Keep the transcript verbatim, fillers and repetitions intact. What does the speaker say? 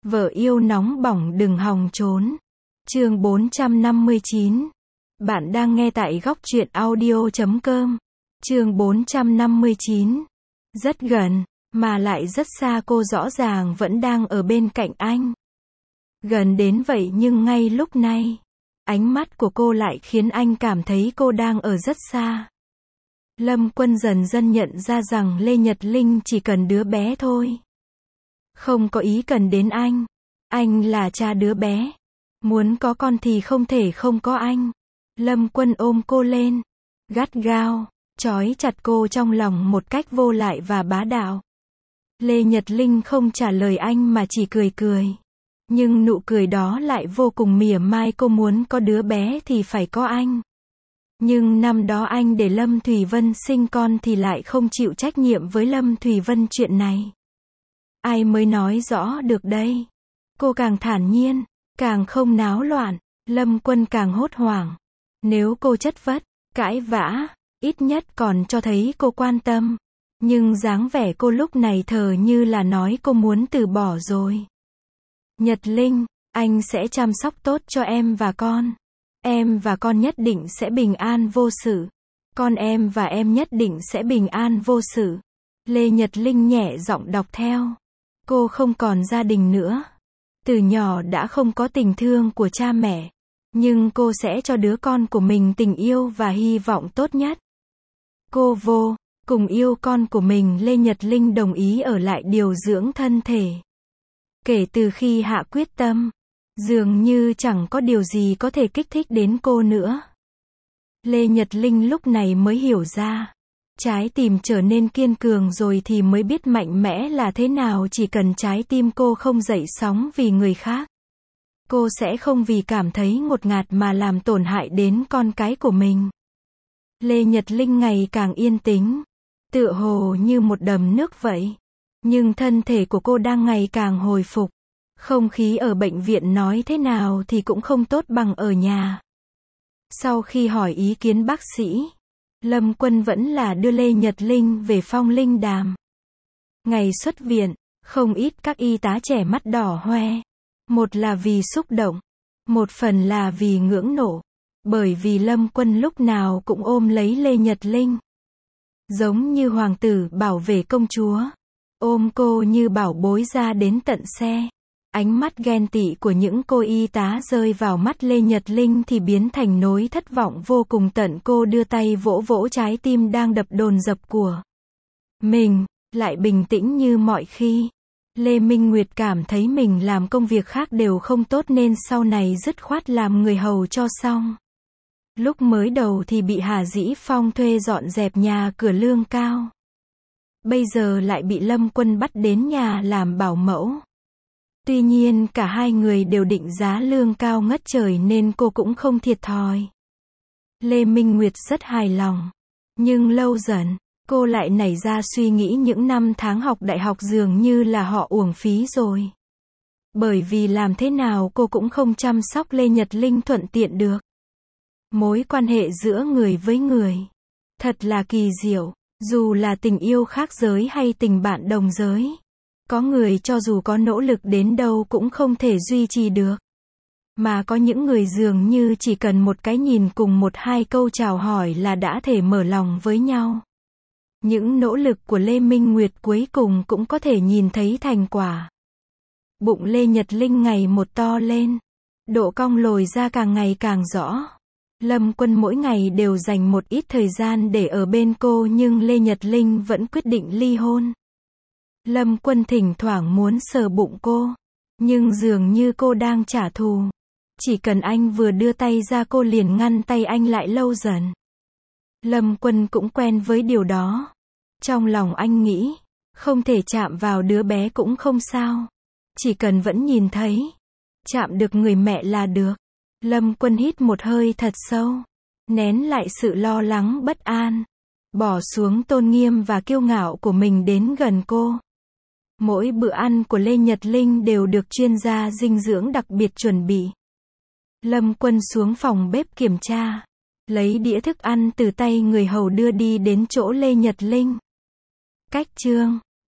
Vợ yêu nóng bỏng đừng hòng trốn. Chương bốn trăm năm mươi chín. Bạn đang nghe tại góc truyện audio chấm com. Chương bốn trăm năm mươi chín. Rất gần, mà lại rất xa, cô rõ ràng vẫn đang ở bên cạnh anh. Gần đến vậy nhưng ngay lúc này, ánh mắt của cô lại khiến anh cảm thấy cô đang ở rất xa. Lâm Quân dần dần nhận ra rằng Lê Nhật Linh chỉ cần đứa bé thôi. Không có ý cần đến anh. Anh là cha đứa bé. Muốn có con thì không thể không có anh. Lâm Quân ôm cô lên, gắt gao, trói chặt cô trong lòng một cách vô lại và bá đạo. Lê Nhật Linh không trả lời anh mà chỉ cười cười. Nhưng nụ cười đó lại vô cùng mỉa mai, cô muốn có đứa bé thì phải có anh. Nhưng năm đó anh để Lâm Thủy Vân sinh con thì lại không chịu trách nhiệm với Lâm Thủy Vân chuyện này. Ai mới nói rõ được đây? Cô càng thản nhiên, càng không náo loạn, Lâm Quân càng hốt hoảng. Nếu cô chất vấn, cãi vã, ít nhất còn cho thấy cô quan tâm. Nhưng dáng vẻ cô lúc này thờ như là nói cô muốn từ bỏ rồi. Nhật Linh, anh sẽ chăm sóc tốt cho em và con. Em và con nhất định sẽ bình an vô sự. Con em và em nhất định sẽ bình an vô sự. Lê Nhật Linh nhẹ giọng đọc theo. Cô không còn gia đình nữa. Từ nhỏ đã không có tình thương của cha mẹ. Nhưng cô sẽ cho đứa con của mình tình yêu và hy vọng tốt nhất. Cô vô cùng yêu con của mình. Lê Nhật Linh đồng ý ở lại điều dưỡng thân thể. Kể từ khi hạ quyết tâm, dường như chẳng có điều gì có thể kích thích đến cô nữa. Lê Nhật Linh lúc này mới hiểu ra. Trái tim trở nên kiên cường rồi thì mới biết mạnh mẽ là thế nào. Chỉ cần trái tim cô không dậy sóng vì người khác, cô sẽ không vì cảm thấy ngột ngạt mà làm tổn hại đến con cái của mình. Lê Nhật Linh ngày càng yên tĩnh, tựa hồ như một đầm nước vậy. Nhưng thân thể của cô đang ngày càng hồi phục. Không khí ở bệnh viện nói thế nào thì cũng không tốt bằng ở nhà. Sau khi hỏi ý kiến bác sĩ, Lâm Quân vẫn là đưa Lê Nhật Linh về Phong Linh Đàm. Ngày xuất viện, không ít các y tá trẻ mắt đỏ hoe. Một là vì xúc động, một phần là vì ngưỡng nộ. Bởi vì Lâm Quân lúc nào cũng ôm lấy Lê Nhật Linh, giống như hoàng tử bảo vệ công chúa. Ôm cô như bảo bối ra đến tận xe. Ánh mắt ghen tị của những cô y tá rơi vào mắt Lê Nhật Linh thì biến thành nỗi thất vọng vô cùng tận. Cô đưa tay vỗ vỗ trái tim đang đập đồn dập của mình, lại bình tĩnh như mọi khi. Lê Minh Nguyệt cảm thấy mình làm công việc khác đều không tốt nên sau này dứt khoát làm người hầu cho xong. Lúc mới đầu thì bị Hà Dĩ Phong thuê dọn dẹp nhà cửa lương cao. Bây giờ lại bị Lâm Quân bắt đến nhà làm bảo mẫu. Tuy nhiên cả hai người đều định giá lương cao ngất trời nên cô cũng không thiệt thòi. Lê Minh Nguyệt rất hài lòng. Nhưng lâu dần, cô lại nảy ra suy nghĩ những năm tháng học đại học dường như là họ uổng phí rồi. Bởi vì làm thế nào cô cũng không chăm sóc Lê Nhật Linh thuận tiện được. Mối quan hệ giữa người với người thật là kỳ diệu. Dù là tình yêu khác giới hay tình bạn đồng giới, có người cho dù có nỗ lực đến đâu cũng không thể duy trì được. Mà có những người dường như chỉ cần một cái nhìn cùng một hai câu chào hỏi là đã thể mở lòng với nhau. Những nỗ lực của Lê Minh Nguyệt cuối cùng cũng có thể nhìn thấy thành quả. Bụng Lê Nhật Linh ngày một to lên. Độ cong lồi ra càng ngày càng rõ. Lâm Quân mỗi ngày đều dành một ít thời gian để ở bên cô nhưng Lê Nhật Linh vẫn quyết định ly hôn. Lâm Quân thỉnh thoảng muốn sờ bụng cô, nhưng dường như cô đang trả thù. Chỉ cần anh vừa đưa tay ra cô liền ngăn tay anh lại. Lâu dần, Lâm Quân cũng quen với điều đó. Trong lòng anh nghĩ, không thể chạm vào đứa bé cũng không sao. Chỉ cần vẫn nhìn thấy, chạm được người mẹ là được. Lâm Quân hít một hơi thật sâu, nén lại sự lo lắng bất an, bỏ xuống tôn nghiêm và kiêu ngạo của mình đến gần cô. Mỗi bữa ăn của Lê Nhật Linh đều được chuyên gia dinh dưỡng đặc biệt chuẩn bị. Lâm Quân xuống phòng bếp kiểm tra, lấy đĩa thức ăn từ tay người hầu đưa đi đến chỗ Lê Nhật Linh. Cách chương